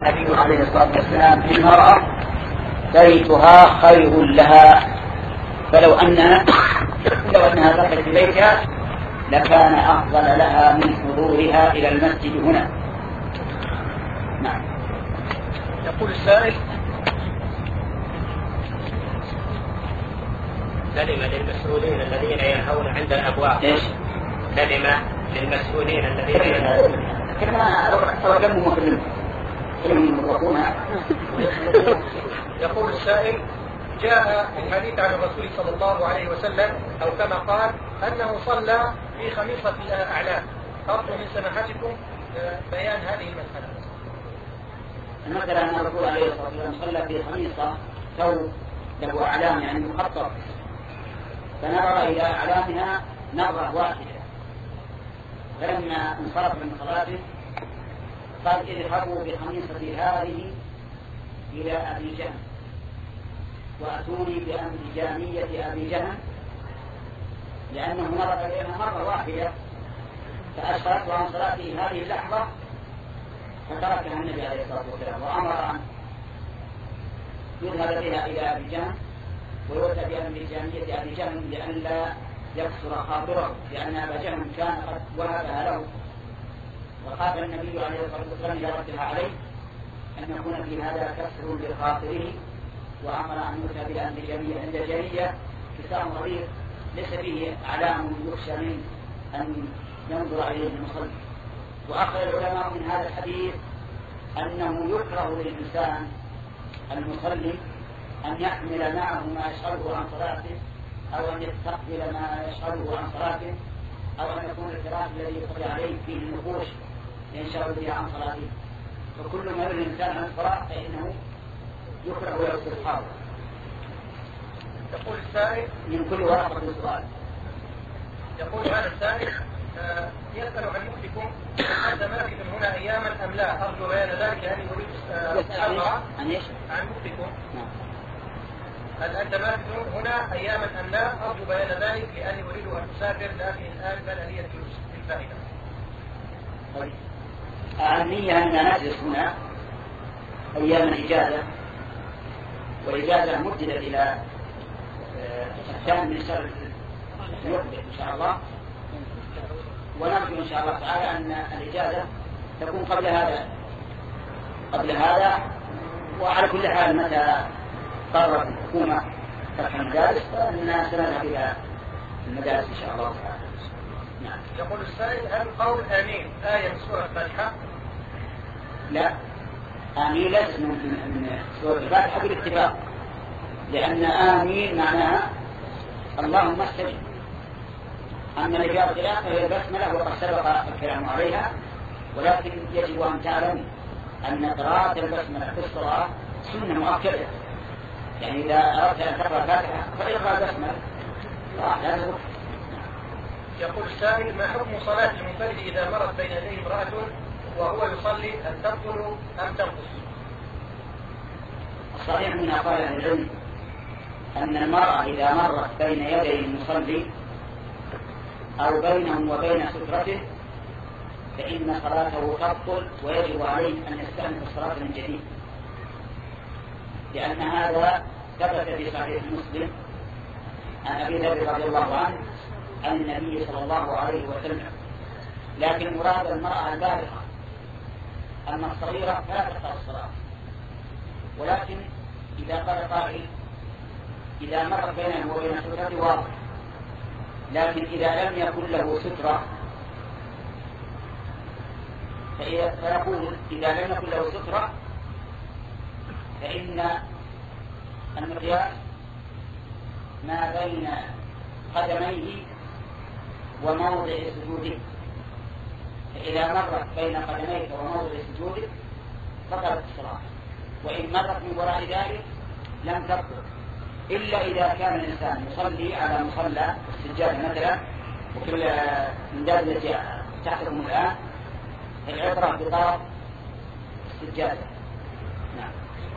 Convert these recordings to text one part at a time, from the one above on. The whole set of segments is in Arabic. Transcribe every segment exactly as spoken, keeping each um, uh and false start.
النبي عليه الصلاة والسلام المرأة بيتها خير لها، فلو أنها لو أنها دخلت في بيتها لكان أفضل لها من حضورها إلى المسجد هنا. نعم. يقول السائل: كلمة للمسؤولين الذين ينهون عند الأبواب. إيش؟ كلمة للمسؤولين الذين ينهون. كلمة توجمهم وكلمهم يقول السائل: جاء الحديث عن الرسول صلى الله عليه وسلم أو كما قال أنه صلى في خميصة أعلام، أرجو من سماحتكم بيان هذه المسألة. المسألة أن الرسول عليه الصلاة والسلام صلى في خميصة ثوب له أعلام يعني مخطط، فنظر إلى أعلامها نظرة واحدة، فلما انصرف من صلاته قال: اذهبوا بخميصتي هذه إلى أبي جهل وأتوني بأنبجانية أبي جهل، لأنه نظر إليها مرة واحدة فأشرت عن صلاته هذه اللحظة فتركها النبي عليه الصلاة والسلام وأمر أن يذهب بها إلى أبي جهل ويؤتى بأنبجانية أبي جهل لئلا يكسر خاطره، لأن أبا جهل كان قد وهبها له، وخاف النبي عليه الصلاة والسلام يردها عليه أن يكون في هذا كسر لخاطره، وأمر أن يؤتى بأنبجانية كساء صغير ليس فيه أعلام يخشى من أن ينظر إليه المصلي. وأخذ العلماء من هذا الحديث أنه يكره للإنسان المصلي أن يحمل معه ما يشغله عن صلاته، أو أن يستقبل ما يشغله عن صلاته، أو أن يكون الفراش الذي يصلي عليه فيه النقوش ينشغل بها عن صلاته، فكل ما يريد الإنسان عن الصلاة فإنه يكره ويستصحابه. يقول السائل: من كل ورقة السؤال. يقول هذا السائل: آه يسأل عن مفتكم هل تماكن هنا أياما أم لا؟ أرجو بيان ذلك لأني أريد أسأل عن إيش؟ عن مفتكم. هل أنت ماكن هنا أياما أم لا؟ أرجو بيان ذلك لأني أريد أن أسافر لكن الآن بل هي الفائدة. طيب. النية أن نجلس هنا أيام الإجازة، والإجازة مددت إلى الثامن من شهر المقبل إن شاء الله، ونرجو إن شاء الله تعالى أن الإجازة تكون قبل هذا قبل هذا وعلى كل حال متى قررت الحكومة فتح المدارس فإننا سنذهب إلى المدارس إن شاء الله تعالى. نعم. يقول السائل: هل قول آمين آية من سورة الفاتحة؟ لا، آمين ليست من سورة الفاتحة بالاتفاق، لأن آمين معناها اللهم استجب. أما اللي فيها الخلاف فهي البسملة وقد سبق الكلام عليها، ولكن يجب أن تعلم أن قراءة البسملة في الصلاة سنة مؤكدة، يعني إذا أردت أن تقرأ الفاتحة فاقرأ البسملة لا تقرأ. يقول السائل: ما حكم صلاة المنفرد إذا مرت بين يديه امرأة وهو يصلي، أن تبطل أم تنقص؟ الصحيح من أقوال أهل العلم أن المرأة إذا مرت بين يدي المصلي أو بينهم وبين سترته فإن صلاته تبطل ويجب عليه أن يستأنف الصلاة من جديد، لأن هذا ثبت في صحيح مسلم عن أبي ذر رضي الله عنه عن النبي صلى الله عليه وسلم. لكن مراد المرأة البالغة، أما الصغيرة فلا تقطع الصلاة. ولكن إذا قال قائل إذا مر بينه وبين سترته واضح، لكن إذا لم يكن له سترة فيقول إذا لم يكن له سترة فإن المقياس ما بين قدميه وموضع سجوده، فإذا مرت بين قدميك وموضع سجودك بطلت الصلاة، وإن مرت من وراء ذلك لم تبطل، إلا إذا كان الإنسان يصلي على مصلى السجادة مثلا، وكل الإمداد التي تحتكم الآن العبرة بطرف السجادة. نعم.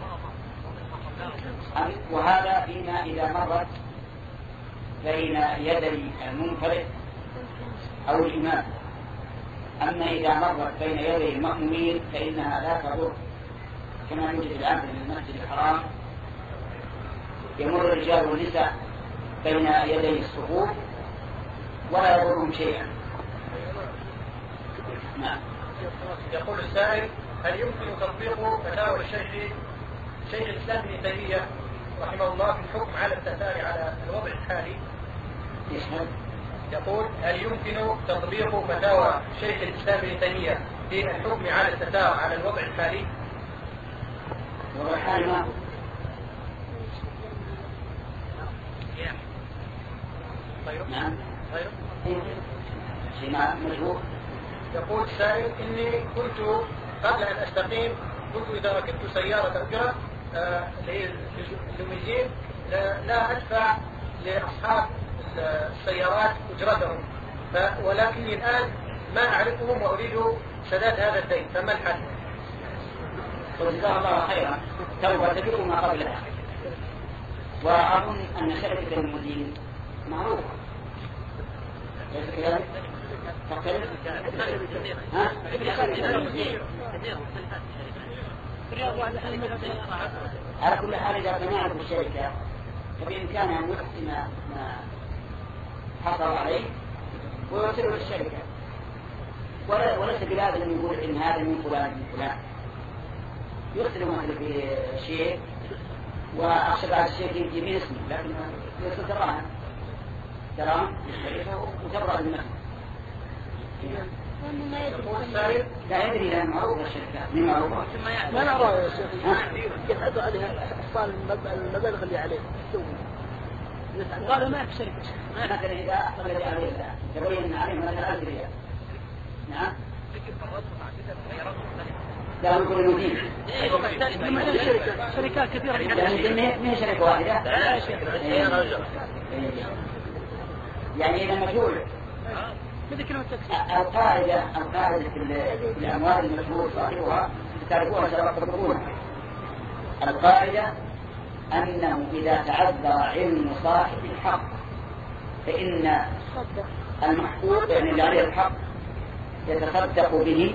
وهذا فيما إذا مرت بين يدي المنفرد أو الإمام. أما إذا مرت بين يدي المأمومين فإنها لا تضر، كما يوجد الآن في المسجد الحرام يمر الرجال والنساء بين يدي الصفوف ولا يضرهم شيئا. نعم. يقول السائل: هل يمكن تطبيق فتاوى الشيخ شيخ الإسلام ابن تيمية رحمه الله في الحكم على التتار على الوضع الحالي؟ يقول: هل يمكن تطبيق فتاوى شيخ الإسلام ابن تيمية في الحكم على التتار على الوضع الحالي؟ الوضع الحالي ما هو؟ طيب. نعم. طيب. شيء مشهور. يقول السائل: إني كنت قبل أن أستقيم كنت إذا ركبت سيارة أجرة الليموزين لا أدفع لأصحاب السيارات أجرتهم، ولكني الآن ما أعرفهم وأريد سداد هذا الدين، فما الحل؟ جزاه الله خيرا. توبة تجب ما قبلها. وأظن أن شركة الليموزين معروفة. ليس كذلك؟ تختلف؟ ها؟ على كل حال إذا كان يعرف الشركة فبإمكانها أن يحسن ما حصل عليه ويرسله للشركة، وليس بلازم أن يقول إن هذا من فلان من فلان. يرسل مثل في شيء وأخشى بعد الشيء يجي من اسمه، لكن يرسل دراهم دراهم وتبرأ بالنفس. لا يدري لأن معروفة الشركة من معروفة ما نعرف يا شيخ يسأل عليها إحصال المبالغ اللي عليه قالوا ما في شركة مثلا إذا أحصل عليه تبين عليه مثلا ألف ريال. نعم. لا نقول المدير شركات كثيرة من شركة واحدة يعني إذا مجهول. القاعدة القاعدة في الأموال المشهور صاحبها تعرفوها سبقتكم. القاعدة أنه إذا تعذر علم صاحب الحق فإن المحقوق يعني اللي عليه الحق يتصدق به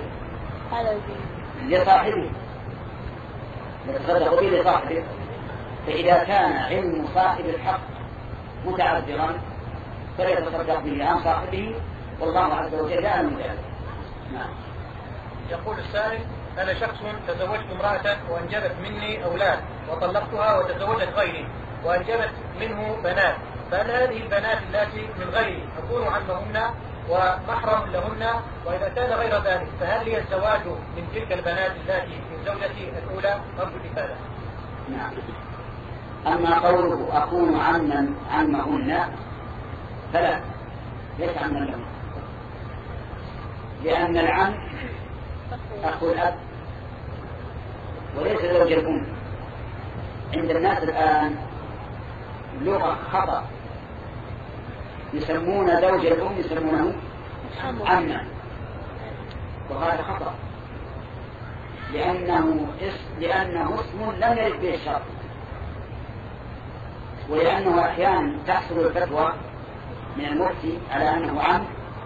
لصاحبه يتصدق به لصاحبه. فإذا كان علم صاحب الحق متعذرا فليتصدق به عن صاحبه والله عز وجل أعلم بذلك. نعم. يقول السائل: أنا شخص تزوجت امرأة وأنجبت مني أولاد وطلقتها وتزوجت غيري وأنجبت منه بنات، فهل هذه البنات التي من غيري أكون عمهن ومحرم لهن؟ وإذا كان غير ذلك فهل لي الزواج من تلك البنات التي من زوجتي الأولى؟ أرجو الإفادة. نعم. أما قوله أكون عما عمهن فلا، ليس عما لهن، لأن العم أخو الأب وليس زوج الأم. عند الناس الآن لغة خطأ، يسمون زوج الأم يسمونه عما، وهذا خطأ لأنه اسم لأنه اسم لم يرد به الشرع، ولأنه أحيانا تحصل الفتوى من المفتي على أنه عم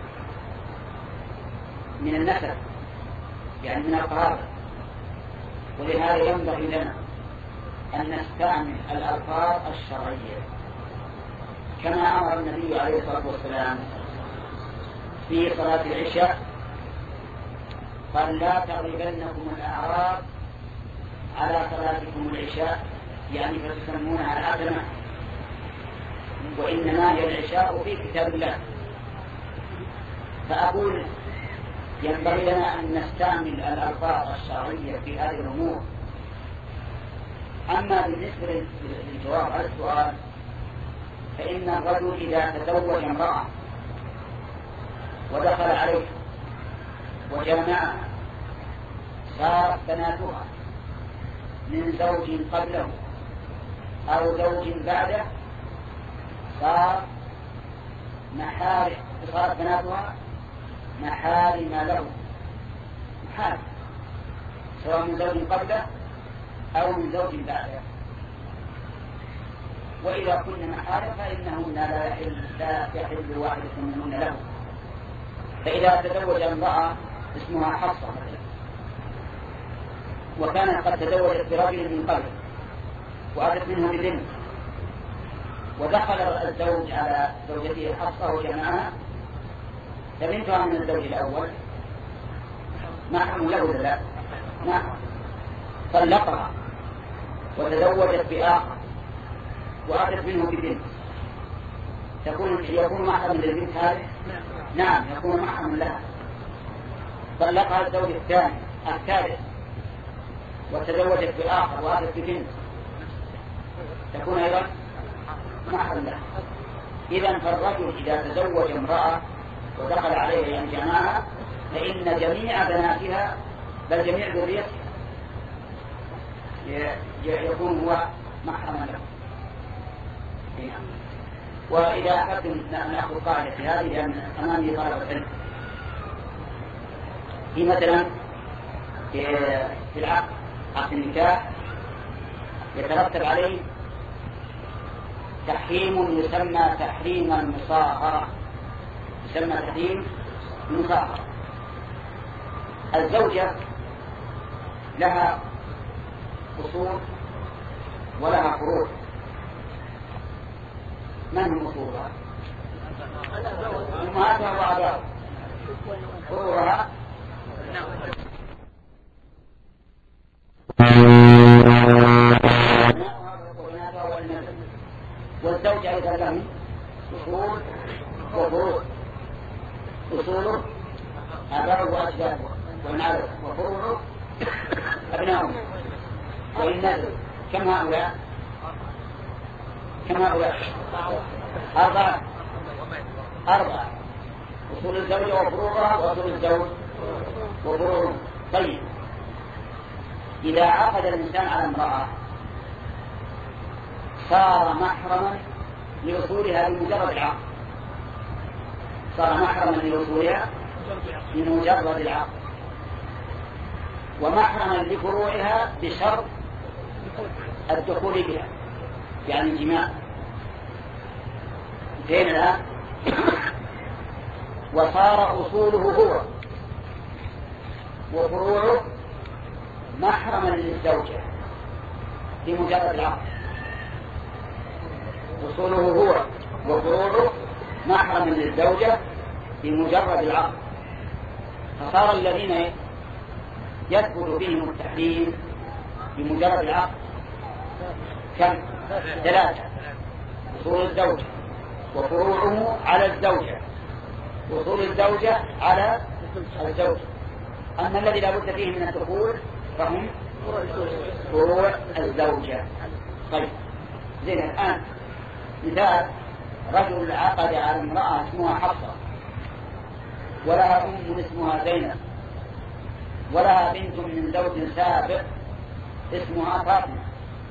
من النسب يعني من القرابة. ولهذا ينبغي لنا أن نستعمل الألفاظ الشرعية كما أمر النبي عليه الصلاة والسلام في صلاة العشاء قال: لا تغلبنكم الأعراب على صلاتكم العشاء، يعني فتسمونها العتمة، وإنما هي العشاء في كتاب الله. فأقول ينبغي لنا أن نستعمل الألفاظ الشرعية في هذه الأمور. أما بالنسبة للجواب على السؤال فإن الرجل إذا تزوج امرأة ودخل عليه وجامعها صارت بناتها من زوج قبله أو زوج بعده صار محارم صارت بناتها محارم له، محارم سواء من زوج قبله أو من زوج بعده. وإذا كنا محارم فإنهن لا يحل لا يحل واحدة منهن له. فإذا تزوج امرأة اسمها حفصة وكانت قد تزوجت برجل من قبل وأتت منه ببنت، ودخل الزوج على زوجته حفصة وجمعها، فبنتها من الزوج الأول محرم له ولا لا؟ نعم، طلقها وتزوجت بآخر وأتت منه ببنت، تكون يكون محرم للبنت هذه؟ نعم، يكون محرم لها. طلقها الزوج الثاني الثالث وتزوجت بآخر وأتت ببنت، تكون أيضا محرم لها. إذن فالرجل إذا تزوج امرأة ودخل عليها أن جماعة فإن جميع بناتها بل جميع ذريتها يكون هو محرما له. وإذا أردت نأخذ قاعدة هذه لأن أمامي طلبة العلم، في مثلا في العقد عقد النكاح يترتب عليه تحريم يسمى تحريم المصاهرة، يسمى تحريم المصاهرة. الزوجة لها أصول ولها فروع. من هم أصولها؟ أمهاتها وأبائها. فروعها والزوجة أيضا لهم أصول وفروع. أصوله آباؤه وأجداده ونعرف، وفروعه أبناؤه وإن نزل. كم هؤلاء؟ كم هؤلاء؟ أربعة أربعة أصول الزوجة وفروعها وأصول الزوج وفروعه. طيب، إذا عقد الإنسان على امرأة صار محرما لأصولها بمجرد العقد، صار محرما لأصولها بمجرد العقد، ومحرما لفروعها بشرط الدخول بها يعني الجماع. فين الآن؟ وصار أصوله هو وفروعه محرما للزوجة بمجرد العقد. أصوله هو وفروعه محرما للزوجة بمجرد العقد، فصار الذين يثبت بهم التحريم بمجرد العقد كم؟ ثلاثة: أصول الزوجة وفروعه على الزوجة وأصول الزوجة على الزوج. أما الذي لا بد فيه من الدخول فهم فروع الزوجة. طيب زين، الآن مثال: رجل عقد على امرأة اسمها حفصة ولها أم اسمها زينب ولها بنت من زوج سابق اسمها فاطمة.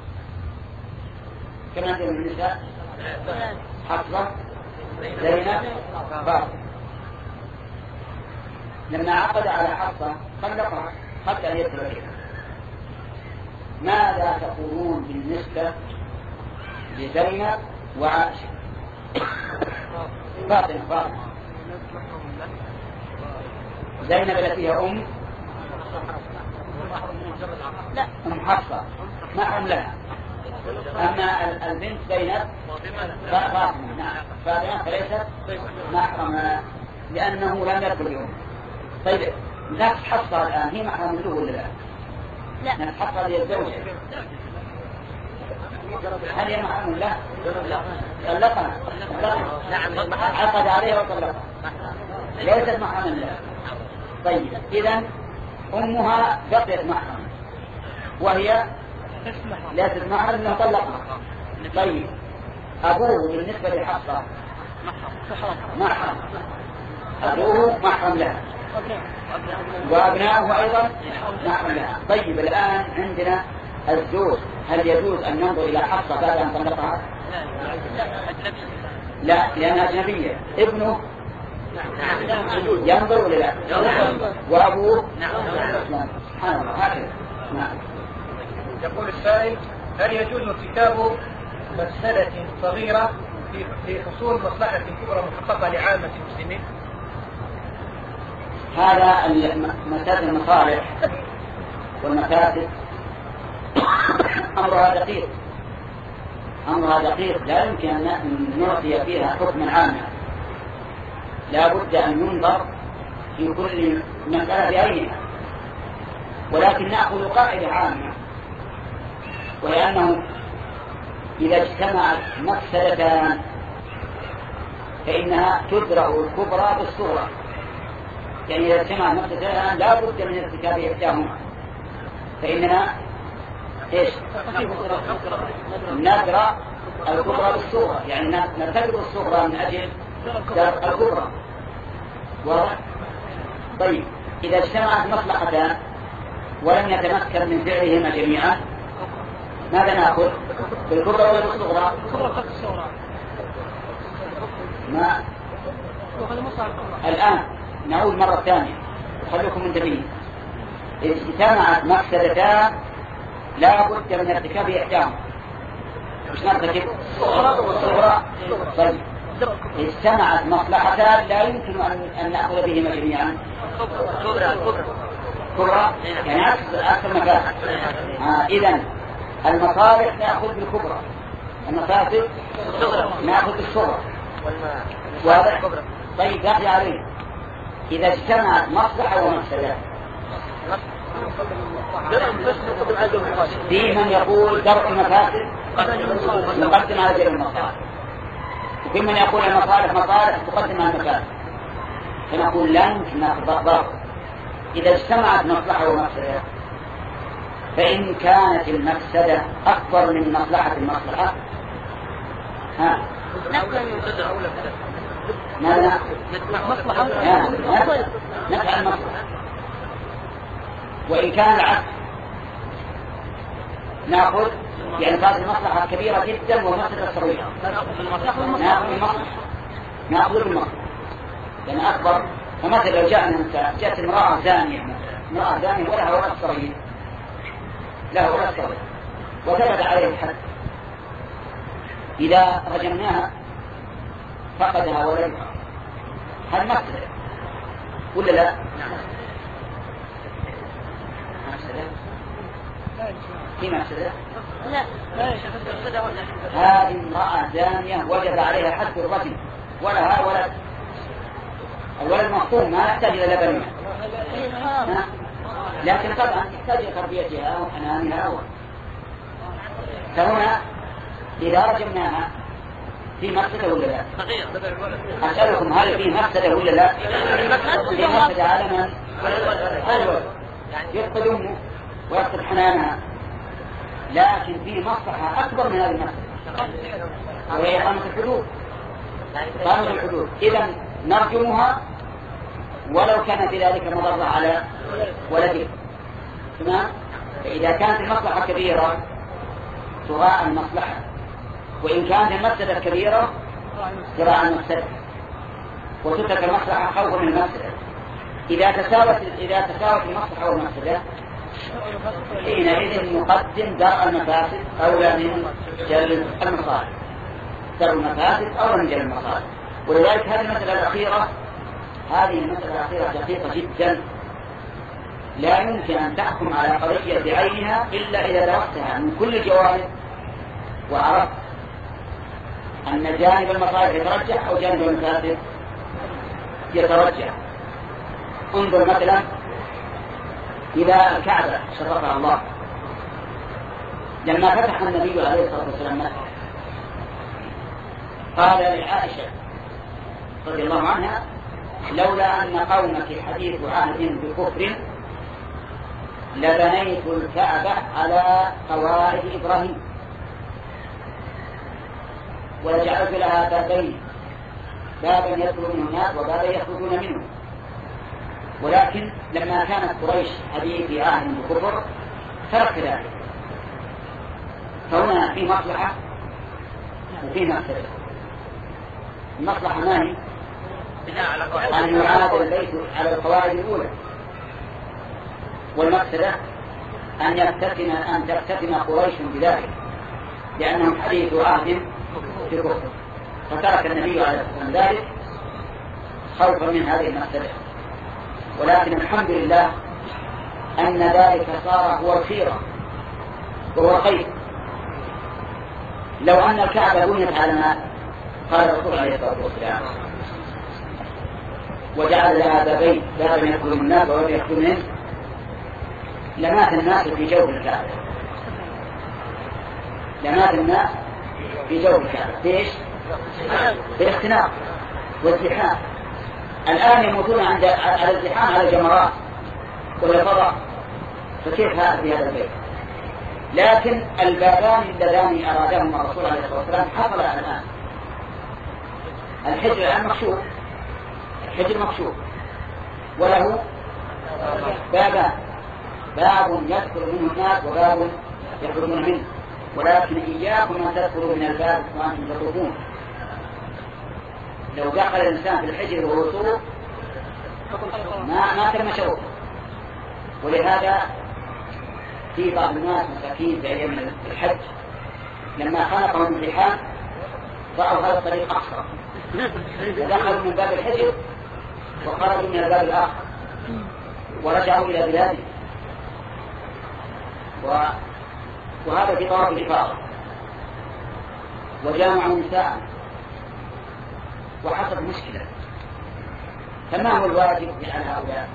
كم عندهم النساء؟ حفصة زينب فاطمة. لما عقد على حفصة طلقها قبل أن يتركها، ماذا تقولون بالنسبة لزينب وعائشة؟ فاطمة فاطمة زينب التي هي أم لا أم حفصة محرم لها. أما البنت زينب فاطمة نعم فاطمة فليست محرمة لأنه لم يدخل اليوم. طيب نفس حفصة الآن هي محرم له ولا لا؟ لا، نفس حفصة هي الزوجة، هل هي محرم له؟ طلقها عقد عليها وطلقها ليست محرما له. طيب إذن أمها بقيت محرم وهي ليست محرم له طلقها. طيب أبوه بالنسبة لحفصة محرم، أبوه محرم لها وأبناؤه أيضا محرم لها. طيب الآن عندنا الزوج، هل يجوز أن ننظر إلى حفصة بعد أن طلقها؟ لا، لأنها أجنبية. ابنه ينظر ولا لا؟ وأبوه سبحان الله هكذا. نعم. يقول السائل: هل يجوز ارتكاب مسألة صغيرة في حصول مصلحة كبرى محققة لعامة المسلمين؟ هذا مسألة المصالح والمفاسد أمرها دقيق أمرها دقيق لا يمكن أن نعطي فيها حكما عاما، لا بد أن ينظر في كل مسألة بعينها، ولكن نأخذ قاعدة عامة، وهي أنه إذا اجتمعت مفسدتان فإنها تدرأ الكبرى بالصغرى، يعني إذا اجتمعت مفسدتان لا بد من ارتكاب إحداهما، فإننا إيش؟ ندرأ الكبرى بالصغرى، يعني نرتكب الصغرى من أجل درء الكبرى. واضح؟ طيب إذا اجتمعت مصلحتان ولم يتمكن من فعلهما جميعا ماذا نأخذ؟ بالكبرى ولا بالصغرى؟ ما الآن نعود مرة ثانية، خليكم منتبهين. إذا اجتمعت مفسدتان لا بد من ارتكاب إحداهما، مش نرتكب الصغرى. طيب اجتمعت مصلحتان لا يمكن أن نأخذ بهما جميعا، كبرى يعني أكثر مفاسد. آه إذن المصالح نأخذ بالكبرى، المفاسد نأخذ بالصغرى. واضح؟ طيب باقي عليه إذا اجتمعت مصلحة ومفسدة، في من يقول درء المفاسد نقدم على جلب المصالح، وفي من يقول المصالح مصالح تقدم على المفاسد، فنقول لا يمكن نأخذ ضرر. إذا اجتمعت مصلحة ومفسدة فإن كانت المفسدة أكبر من مصلحة المصلحة ها ماذا نفع المصلحة، وإن كان العكس نأخذ يعني هذه المصلحة كبيرة جدا ومفسدة صغيرة نأخذ المصلحة نأخذ المصلحة يعني أكبر. فمثلا لو جاءنا جاءت امرأة زانية امرأة زانية ولها ولد صغير لها ولد صغير وثبت عليه الحد، إذا رجمناها فقدها ولدها هل مفسدة ولا لا؟ مفسدة في مفسدة؟ لا هذه امرأة زانية وجب عليها حد الرجم ولها ولد، الولد مفهوم ما يحتاج إلى لبنها، لكن طبعا يحتاج إلى تربيتها وحنانها. فهنا إذا رجمناها في مفسدة ولا لا؟ أسألكم هل في مفسدة ولا لا؟ في مفسدة على من؟ الولد يفقد أمه ويفقد حنانها، لكن في مصلحة أكبر من هذه المفسدة وهي قامة الحدود. قامة الحدود إذا نرجمها ولو كان في ذلك مضرة على ولده. تمام؟ فإذا كانت المصلحة كبيرة تراعى المصلحة، وإن كانت المفسدة كبيرة تراعى المفسدة وتترك المصلحة خوفا من المفسدة. إذا تساوت إذا تساوت المصلحة والمفسدة حينئذ نقدم درء المفاسد أولى من جلب المصالح، درء المفاسد أولى من جلب المصالح. ولذلك هذه المسألة الأخيرة هذه المسألة الأخيرة دقيقة جدا، لا يمكن أن تحكم على قضية بعينها إلا إذا درستها من كل الجوانب وعرفت أن جانب المصالح يترجح أو جانب المفاسد يترجح. انظر مثلا إلى الكعبة شرفها الله لما فتح النبي عليه الصلاة والسلام مكة قال لعائشة رضي الله عنها لولا أن قومك حديث عهد بكفر لبنيت الكعبة على قواعد إبراهيم ولجعلت لها بابين، بابا يدخل منه الناس وبابا يخرجون منه، ولكن لما كانت قريش حديث عهد بكفر ترك ذلك. فهنا في مصلحة وفي مفسدة. المصلحة ما هي؟ أن يعاد البيت على القواعد الأولى، والمفسدة أن يفتتن أن تفتتن قريش بذلك لأنهم حديث عهد بكفر، فترك النبي عليه الصلاة والسلام ذلك خوفا من هذه المفسدة. ولكن الحمد لله أن ذلك صار هو الخيرة وهو الخير. لو أن الكعبة بنيت على ما قال الرسول عليه الصلاة والسلام وجعل لها بابين، بابا يدخل الناس وبابا يدخل منه، لمات الناس في جوف الكعبة، لمات الناس في جوف الكعبة. ليش؟ بالاختناق والازدحام. الآن يموتون عند على الازدحام على الجمرات والفضاء، فكيف هذا في هذا البيت؟ لكن البابان اللذان أرادهما الرسول عليه الصلاة والسلام حصل الآن. الحجر الآن مكشوف، الحجر مكشوف وله بابان، باب يدخل منه الناس وباب يخرجون منه، ولكن إياكم أن تدخلوا من الباب وأنتم تطوفون. لو دخل الإنسان في الحجر وهو يطوف ما ما تم شوفه. ولهذا في بعض الناس مساكين في أيام الحج لما خلقهم الزحام ضعوا هذا الطريق أقصر، دخلوا من باب الحجر وخرجوا من الباب الآخر ورجعوا إلى بلادهم، و... وهذا في طواف الإفاضة. وجامعوا نساء وحصل مشكلة. فما هو الواجب على هؤلاء؟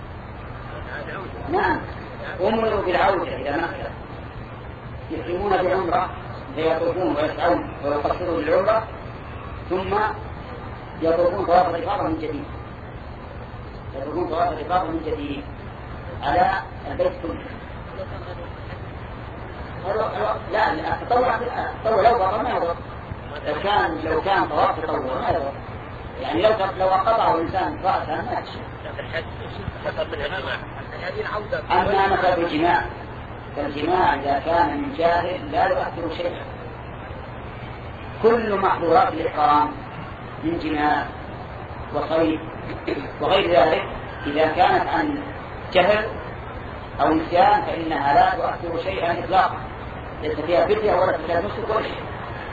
نعم، أمروا بالعودة إلى مكة، يحرمون بعمرة فيطوفون ويسعون ويقصرون بالعمرة، ثم يطوفون طواف الإفاضة من جديد، يطوفون طواف الإفاضة من جديد على البيت كله. لا لا التطوع التطوع لو بطل ما يضر، لو كان لو كان طواف تطوع ما يضر، يعني لو لو قطعه الإنسان رأسا ما تشي. أما مثل الجماع، فالجماع إذا كان من جاهل لا يؤثر شيئا. كل محظورات الإحرام من جماع وصيد وغير ذلك إذا كانت عن جهل أو نسيان فإنها لا تؤثر شيئا إطلاقا، ليس فيها فدية ولا فساد نسك ولا شيء.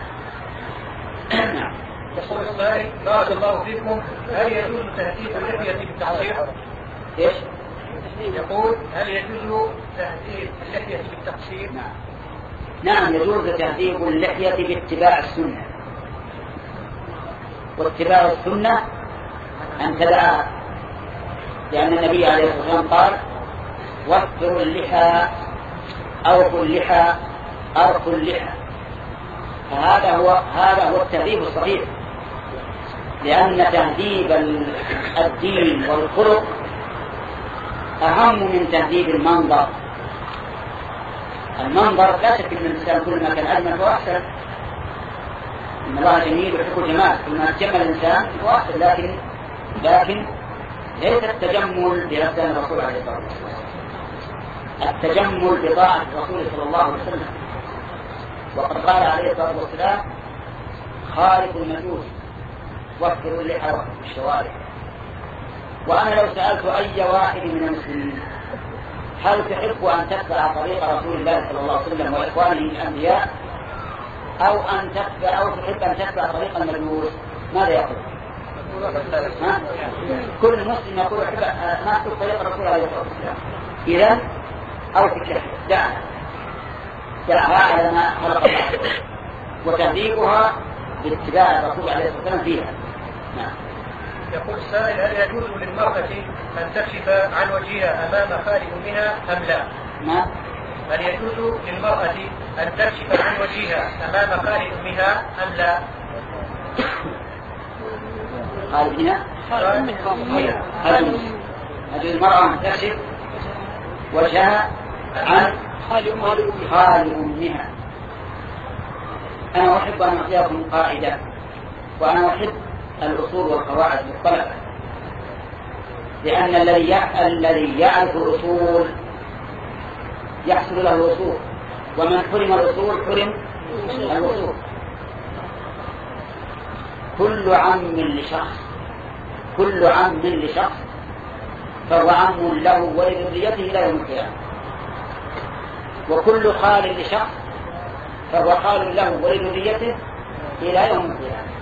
نعم. يقول السائل بارك الله فيكم، هل يجوز تهديد اللحية بالتقصير؟ ايش؟ يقول هل يجوز تهديد اللحية بالتقصير؟ نعم. نعم يجوز تهديد اللحية باتباع السنة، واتباع السنة أن تدعها، لأن النبي عليه الصلاة والسلام قال وفروا اللحى أوفوا اللحى أرخوا اللحى. فهذا هو هذا هو التهذيب الصحيح، لأن تهذيب الدين والخلق أهم من تهذيب المنظر. المنظر لا شك أن الإنسان كل ما كان أجمل فهو أحسن، إن الله جميل ويحب الجمال، كل ما تجمل الإنسان فهو أحسن، لكن لكن ليس التجمل بأبدان الرسول عليه الصلاة والسلام، التجمل بطاعة الرسول صلى الله عليه وسلم. وقد قال عليه الصلاة والسلام خالق المجوس وفروا اللحى وفروا الشوارع. وأنا لو سألت أي واحد من المسلمين هل تحب أن تتبع طريق رسول الله صلى الله عليه وسلم وإخوانه الأنبياء أو أن تتبع أو تحب أن تتبع طريق المجوس، ماذا يقول؟ ها؟ كل مسلم يقول أحب ما أحب طريق الرسول عليه الصلاة والسلام. إذا أو تكفر دعنا دعها على ما خلق الله، وتهذيبها باتباع الرسول عليه الصلاة والسلام فيها. نعم. يقول السائل هل يجوز للمرأة أن تكشف عن وجهها أمام خالق منها أم لا؟ نعم. هل يجوز للمرأة أن تكشف عن وجهها أمام خالق منها أم لا؟ خالق منها؟ هل يجوز المرأة أن تكشف وجهها عن خالق منها؟ أنا أحب أن أعطيكم قاعدة، وأنا أحب الأصول والقواعد المختلفة، لأن الذي الذي يعرف الأصول يحصل له الأصول، ومن حرم الأصول حرم الأصول. كل عم لشخص كل عم لشخص فهو عم له ولذريته إلى يوم القيامة، وكل خال لشخص فهو خال له ولذريته إلى يوم القيامة.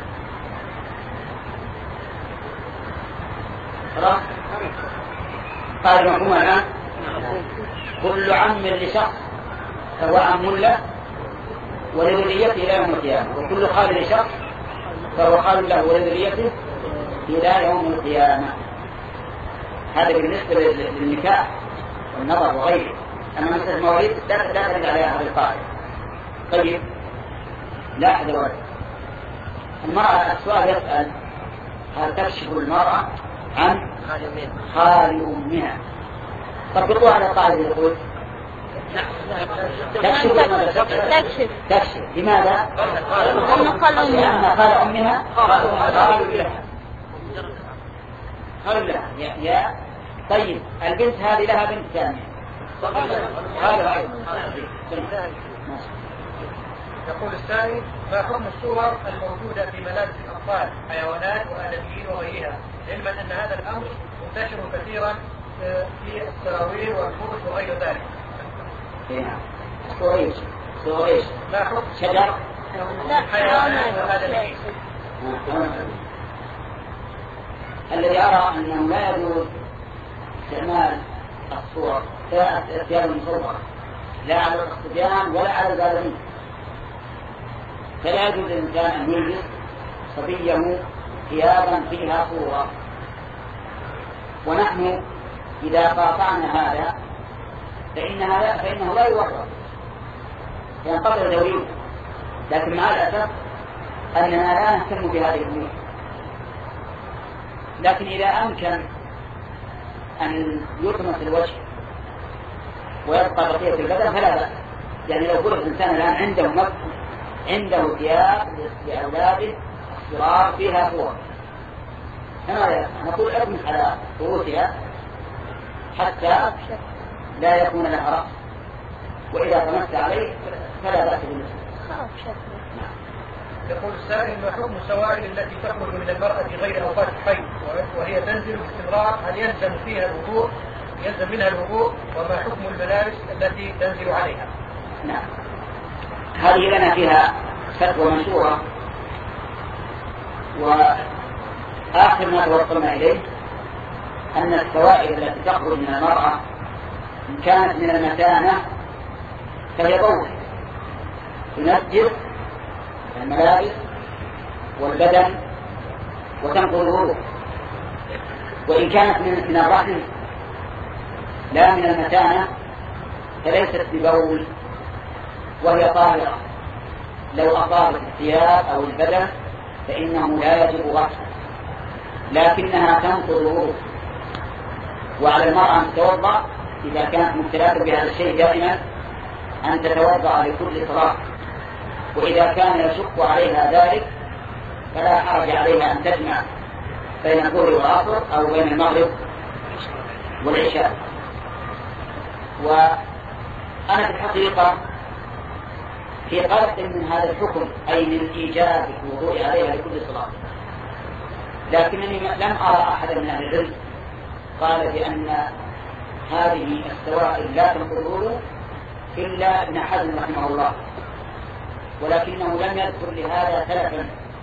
خلاص؟ قال مفهوم الآن؟ كل عم لشخص فهو عم له ولذريته إلى يوم القيامة، وكل خال لشخص فهو خال له ولذريته إلى يوم القيامة. هذا بالنسبة للنكاح والنظر وغيره. أما مثل المواريث لا تدل عليها هذه القاعدة. طيب لا أحد ورد. المرأة السؤال يسأل هل تكشف المرأة عن خال أمها؟ طبقوا على القاعدة يقول تكشف تكشف تكشف لماذا؟ لأن خال أمها خال لها خال لها يا طيب البنت هذه لها بنت ثانية هذا أيضا. يقول السائل ما حكم الصور الموجودة في ملابس الأطفال حيوانات وآدميين وغيرها، علما أن هذا الأمر منتشر كثيرا في السراويل والفرش وغير ذلك. سوريش سوريش ما حكم شجر حيوانات وآدميين؟ الذي أرى أنه لا يجوز استعمال الصور ثياب المصورة لا على الصبيان ولا على الآدميين، فلا يجوز للإنسان أن يلبس صبيه ثيابا فيها صورة. ونحن إذا قاطعنا هذا فإنها لا فإنه لا يورط ينقطع ذويه، لكن مع الأسف أننا لا نهتم بهذه الأمور. لكن إذا أمكن أن يطمس الوجه ويبقى بقية البدن فلا بأس. يعني لو قلت الإنسان الآن عنده مكتب عنده ثياب لأولاده الصغار فيها صور، فماذا نقول ارمس على رؤوسها حتى لا يكون لها رأس، وإذا طمست عليه فلا بأس بالنسبة. يقول السائل ما حكم السوائل التي تخرج من المرأة غير أوقات الحيض وهي تنزل باستمرار، هل يلزم فيها الوضوء يلزم منها الوضوء؟ وما حكم الملابس التي تنزل عليها؟ نعم هذه لنا فيها فتوى منشورة، وآخر ما توصلنا إليه أن السوائل التي تخرج من المرأة إن كانت من المثانة فهي ضوء تنجس الملابس والبدن وتنقض الوضوء، وإن كانت من الرحم لا من المثانة فليست ببول وهي طاهرة، لو أصابت الثياب أو البدن فإنه لا يجب غسله، لكنها تنقض الوضوء. وعلى المرأة أن تتوضأ إذا كانت مبتلاه بهذا الشيء دائما أن تتوضأ لكل صلاة، وإذا كان يشق عليها ذلك فلا حرج عليها أن تجمع بين الظهر والعصر أو بين المغرب والعشاء. وأنا في الحقيقة في قلق من هذا الحكم أي من إيجاب الوضوء عليها لكل صلاة، لكنني لم أرى أحدا من أهل العلم قال بأن هذه السوائل لا تنقض الوضوء إلا ابن حزم رحمه الله، ولكنه لم يذكر لهذا سلفا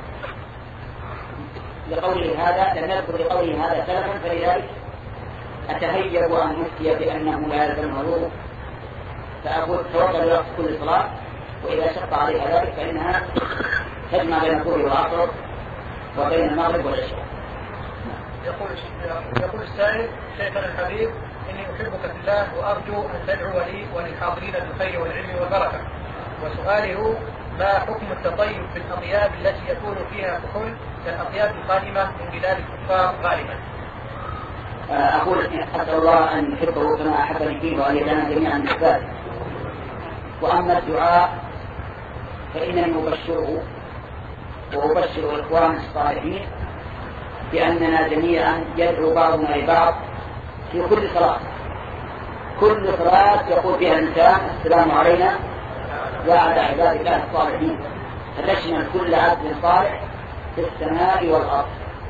لقوله هذا لم يذكر لقوله هذا سلفا، فلذلك أتهيب أن أفتي بأنه لا يلزم الوضوء، فأقول توضأ لوقت كل صلاة، وإذا شق عليها ذلك فإنها تجمع بين الظهر والعصر وبين المغرب والعشاء. يقول يقول السائل شيخنا الحبيب إني أحبك في الله وأرجو أن تدعو لي وللحاضرين بالخير والعلم والبركة، وسؤالي هو ما حكم التطيب في الأطياب التي يكون فيها كحول كالأطياب القادمة من بلاد الكفار غالبا؟ أقول أسأل الله أن يحبه كما أحبني فيه وأن يجعلنا جميعا من عباده. وأما الدعاء فإنني أبشره وأبشر إخوان الصالحين بأننا جميعا يدعو بعضنا لبعض في كل صلاة، كل صلاة يقول فيها الإنسان السلام علينا وعلى عباد الله الصالحين، فتشمل كل عبد صالح في السماء والأرض.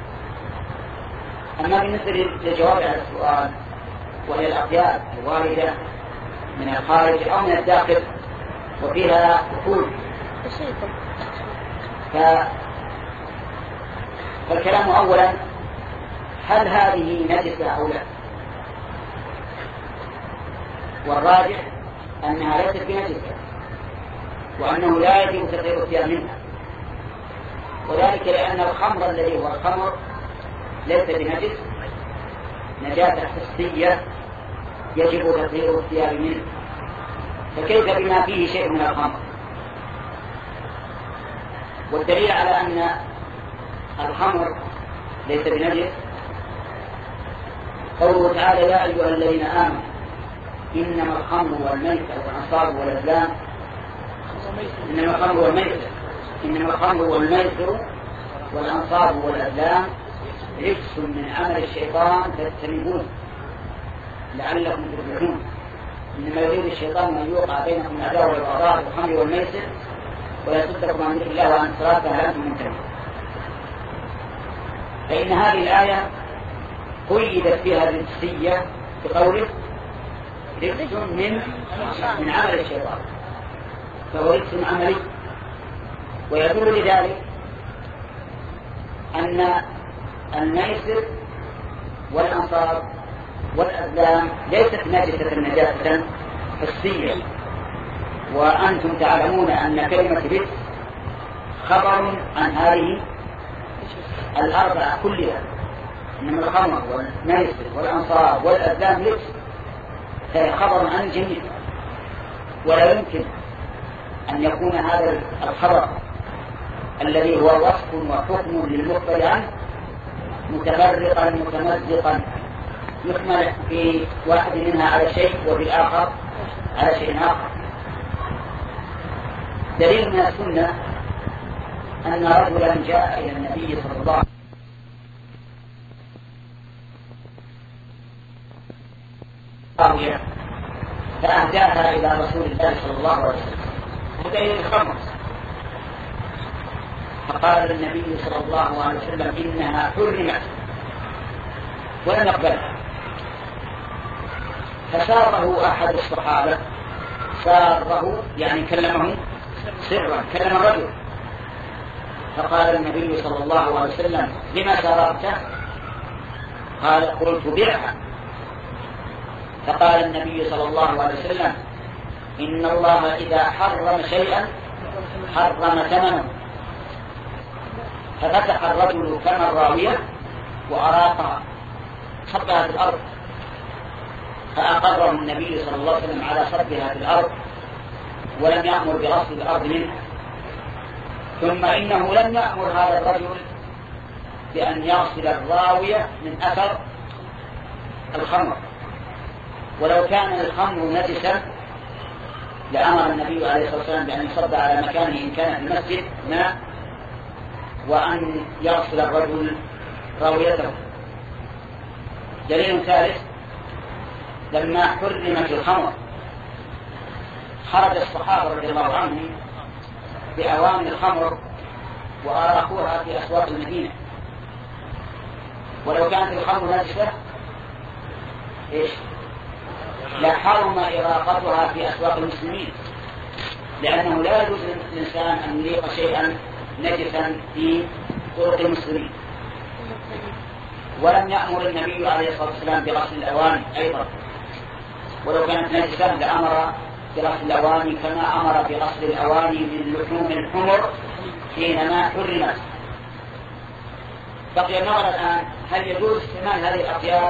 أما بالنسبة للجواب على السؤال وهي الأطياب الواردة من الخارج أو من الداخل وفيها كحول، ف... فالكلام أولا هل هذه نجسة أو لا؟ والراجح أنها ليست بنجسة، وأنه لا يجب تطهير الثياب منها، وذلك لأن الخمر الذي هو الخمر ليس بنجس، نجاسة حسية يجب تطهير الثياب منه، فكيف بما فيه شيء من الخمر؟ والدليل على أن الخمر ليس بنجس قوله تعالى: يا أيها الذين آمنوا إنما الخمر والميسر والأنصاب والأزلام إنما الخمر والميسر إنما الخمر والميسر والأنصاب والأزلام رجس من عمل الشيطان فاجتنبوه لعلكم تفلحون. إنما يريد الشيطان أن يوقع بينكم العداوة والبغضاء في الخمر والميسر ويصدكم عن ذكر الله وعن الصلاة فهل أنتم منتهون. فإن هذه الآية قيدت فيها الرجسية بقوله رجس من من عمل الشيطان، فهو رجس عملي. ويدل لذلك أن الميسر والأنصاب والأزلام ليست نجسة نجاسة حسية، وأنتم تعلمون أن كلمة رجس خبر عن هذه الأربعة كلها، إنما الخمر والميسر والأنصاب والأزلام رجس، فهي خبر عن الجميع، ولا يمكن أن يكون هذا الخبر الذي هو وصف وحكم للمخبر عنه متفرقا متمزقا يحمل في واحد منها على شيء وفي الآخر على شيء آخر. دليل من السنة أن رجلا جاء إلى النبي صلى الله عليه وسلم فأهداها إلى رسول الله صلى الله عليه وسلم هدايا الخمر، فقال النبي صلى الله عليه وسلم إنها حرمت ولم يقبلها. فساره أحد الصحابة، ساره يعني كلمه سرا، كلم الرجل، فقال النبي صلى الله عليه وسلم لما سارته؟ قال قلت بعها. فقال النبي صلى الله عليه وسلم إن الله إذا حرم شيئا حرم ثمنه. ففتح الرجل كم الراوية وأراقها صبها في الأرض، فأقره النبي صلى الله عليه وسلم على صبها في الأرض ولم يأمر بغسل الأرض منها. ثم إنه لم يأمر هذا الرجل بأن يغسل الراوية من أثر الخمر، ولو كان الخمر نجسا لأمر النبي عليه الصلاة والسلام بأن يصب على مكانه إن كان في المسجد ماء وأن يغسل الرجل راويته. دليل ثالث: لما حرمت الخمر خرج الصحابة رضي الله عنهم بأواني الخمر وأراقوها في أسواق المدينة، ولو كانت الخمر نجسة إيش؟ لحرم إراقتها في أسواق المسلمين، لأنه لا يجوز للإنسان أن يليق شيئا نجسا في طرق المسلمين. ولم يأمر النبي عليه الصلاة والسلام بغسل الأواني أيضا، ولو كانت نجسا لأمر بغسل الأواني كما أمر بغسل الأواني من لحوم الحمر حينما حرمت. بقي النظر الآن: هل يجوز استعمال هذه الأطياب؟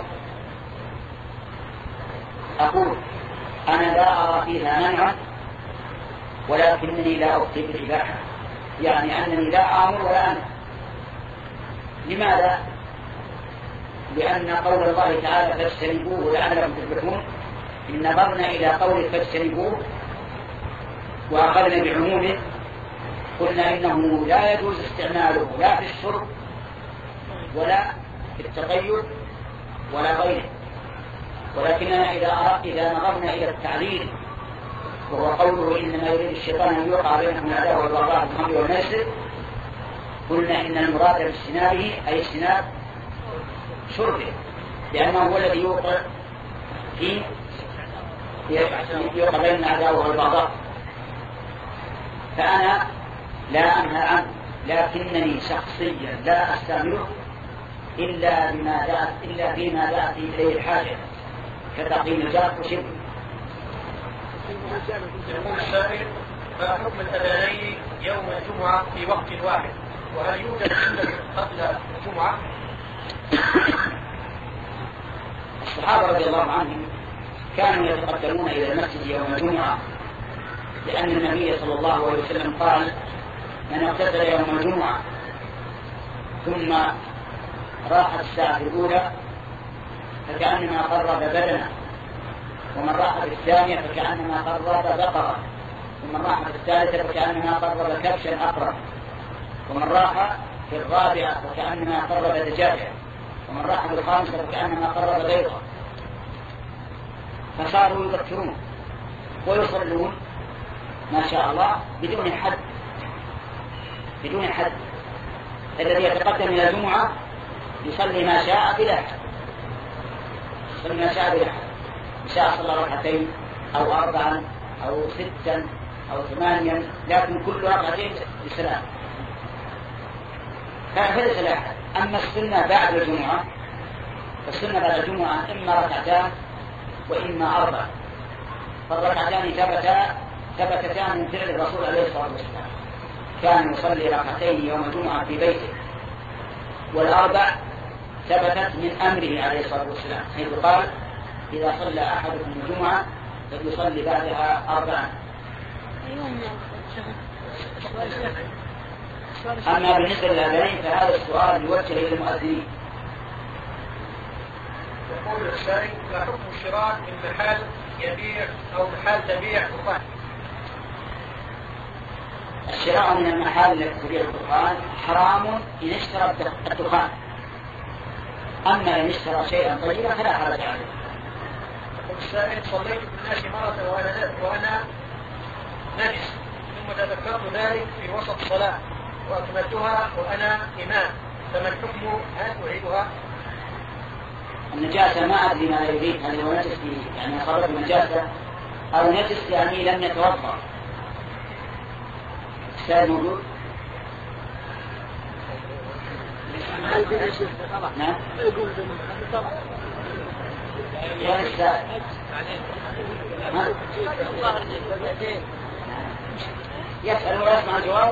أقول أنا لا أرى فيها منعا، ولكنني لا أخطئ بالإباحة، يعني أنني لا آمر ولا أنهى. لماذا؟ لأن قول الله تعالى فاجتنبوه لعلكم تفلحون إن نظرنا إلى قول فاجتنبوه وأخذنا بعمومه قلنا إنه لا يجوز استعماله لا في الشرب ولا في التغير ولا غيره، ولكننا إذا أردنا إذا نظرنا إلى التعليل وهو قوله إنما يريد الشيطان أن يوقع بينكم العداوة والبغضاء في الخمر والميسر قلنا إن المراد باجتنابه أي اجتناب شربه، لأنه هو الذي يوقع في يوقع بين العداوة والبغضاء. فأنا لا أنهى عنه، لكنني شخصيا لا أستعمله إلا بما جاءت إلا فيما جاءت إليه الحاجة كتقييم الجرح وشبه. يقول السائل: ما حكم الأذانين يوم الجمعة في وقت واحد؟ وهل يوجد سنة قبل الجمعة؟ الصحابة رضي الله عنهم كانوا يتقدمون إلى المسجد يوم الجمعة، لأن النبي صلى الله عليه وسلم قال: من اغتسل يوم الجمعة ثم راح الساعة الأولى فكأنما قرب بدنه، ومن راح في الثانية فكأنما قرب بقرة، ومن راح في الثالثة فكأنما قرب كبشا أقرب، ومن راح في الرابعة فكأنما قرب دجاجة، ومن راح في الخامسة فكأنما قرب بيضة. فصاروا يذكرون ويصلون ما شاء الله بدون حد بدون حد. الذي يتقدم إلى الجمعة يصلي ما شاء بلا حد، يصلي ما شاء بلا حد، إن شاء صلى ركعتين أو أربعا أو ستا أو ثمانيا، لكن كل ركعتين بسلام، فليس لا حد. أما السنة بعد الجمعة فالسنة بعد الجمعة إما ركعتان وإما أربع، فالركعتان ثبتا ثبتتان من فعل الرسول عليه الصلاة والسلام، كان يصلي ركعتين يوم الجمعة في بيته، والأربع ثبتت من أمره عليه الصلاة والسلام، حيث قال: إذا صلى أحدكم الجمعة فليصلي بعدها أربعا. أما بالنسبة للأذانين فهذا السؤال يوجه إلى المؤذنين. يقول السائل: ما حكم الشراء من محل يبيع أو محل تبيع دخان؟ الشراء من المحال التي تبيع الدخان حرام إن اشترى الدخان، أما إن اشترى شيئا طيبا فلا حرج عليه. يقول السائل: صليت بالناس مرة وأنا وأنا نجس، ثم تذكرت ذلك في وسط الصلاة وأكملتها وأنا إمام، فما الحكم؟ هل أعيدها؟ النجاسة ما أدري ما يريد، هل هو نجس يعني أصابته نجاسة أو نجس يعني لم يتوضأ. السائل موجود؟ نعم. يا السائل يسأل ويسمع الجواب.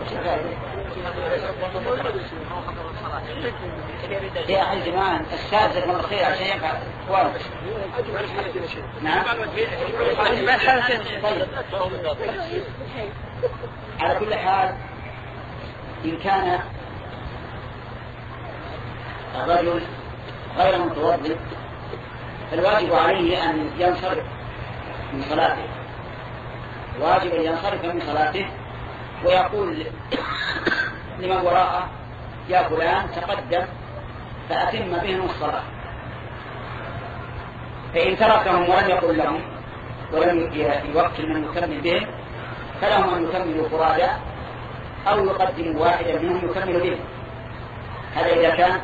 يا أخي الجماعة السادس من الخير عشان ينفع واضح. نعم. على كل حال إن كان الرجل غير متوضئ فالواجب عليه أن ينصرف من صلاته، واجب أن ينصرف من صلاته ويقول لمن وراءه: يا فلان تقدم فأتم بهم الصلاة. فإن تركهم ولم يقل لهم ولم يوكل من يكمل بهم فلهم أن يكملوا فرادا أو يقدموا واحدا منهم يكمل بهم. هذا إذا كان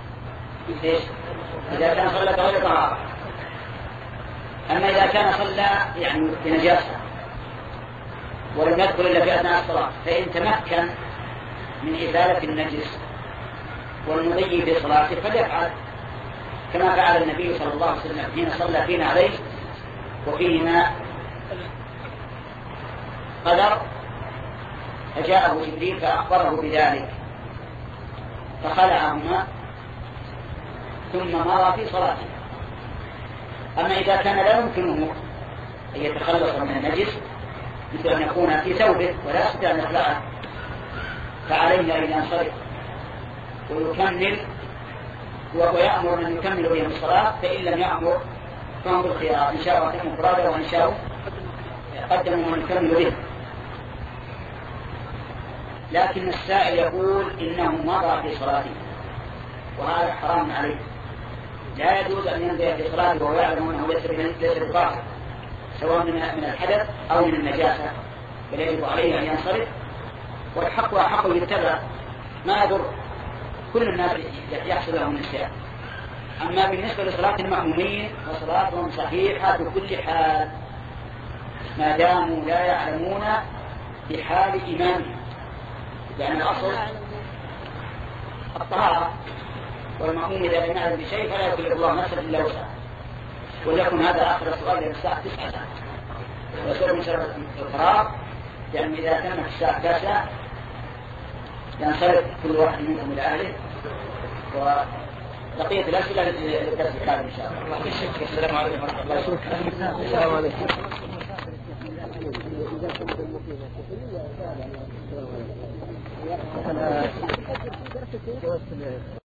إذا كان صلى بغير طهارة. أما إذا كان صلى يعني بنجاسة ولم يدخل إلا في أثناء الصلاة فإن تمكن من إزالة النجس والمضي في صلاته فليفعل كما فعل النبي صلى الله عليه وسلم حين صلى فينا عليه وفيه ماء قدر، فجاءه جبريل فأخبره بذلك فخلعهما ثم مضى في صلاته. أما إذا كان لا يمكنه أن يتخلص من النجس مثل أن يكون في ثوبه ولا يستطيع أن يخلعه فعليه أن ينصرف ويكمل ويأمر من يكمل بهم الصلاة، فإن لم يأمر فهم بالخيار، إن شاء أتموا فرادا وإن شاء قدموا من يكمل به. لكن السائل يقول إنه مضى في صلاته وهذا حرام عليه، لا يجوز أن ينزل في صلاته وهو يعلم أنه ليس بطاهر سواء من الحدث أو من النجاسة، بل يجب عليه أن ينصرف، والحق وحق يتبع ما يضر، كل الناس يحصل لهم النسيان. أما بالنسبة لصلاة المأمومين فصلاتهم صحيحة بكل حال ما داموا لا يعلمون بحال إمامهم، لأن الأصل الطهارة، والمأموم إذا لم يعلم بشيء فلا يكلف الله نفسا إلا وسعها. وليكن هذا آخر السؤال للساعة تسعة. وسوء من شر الفراغ، لأن إذا تمت الساعة التاسعة ينصرف كل واحد منكم إلى أهله، وبقية الأسئلة للدرس القادم إن شاء الله. السلام عليكم ورحمة الله وبركاته. السلام عليكم. أنا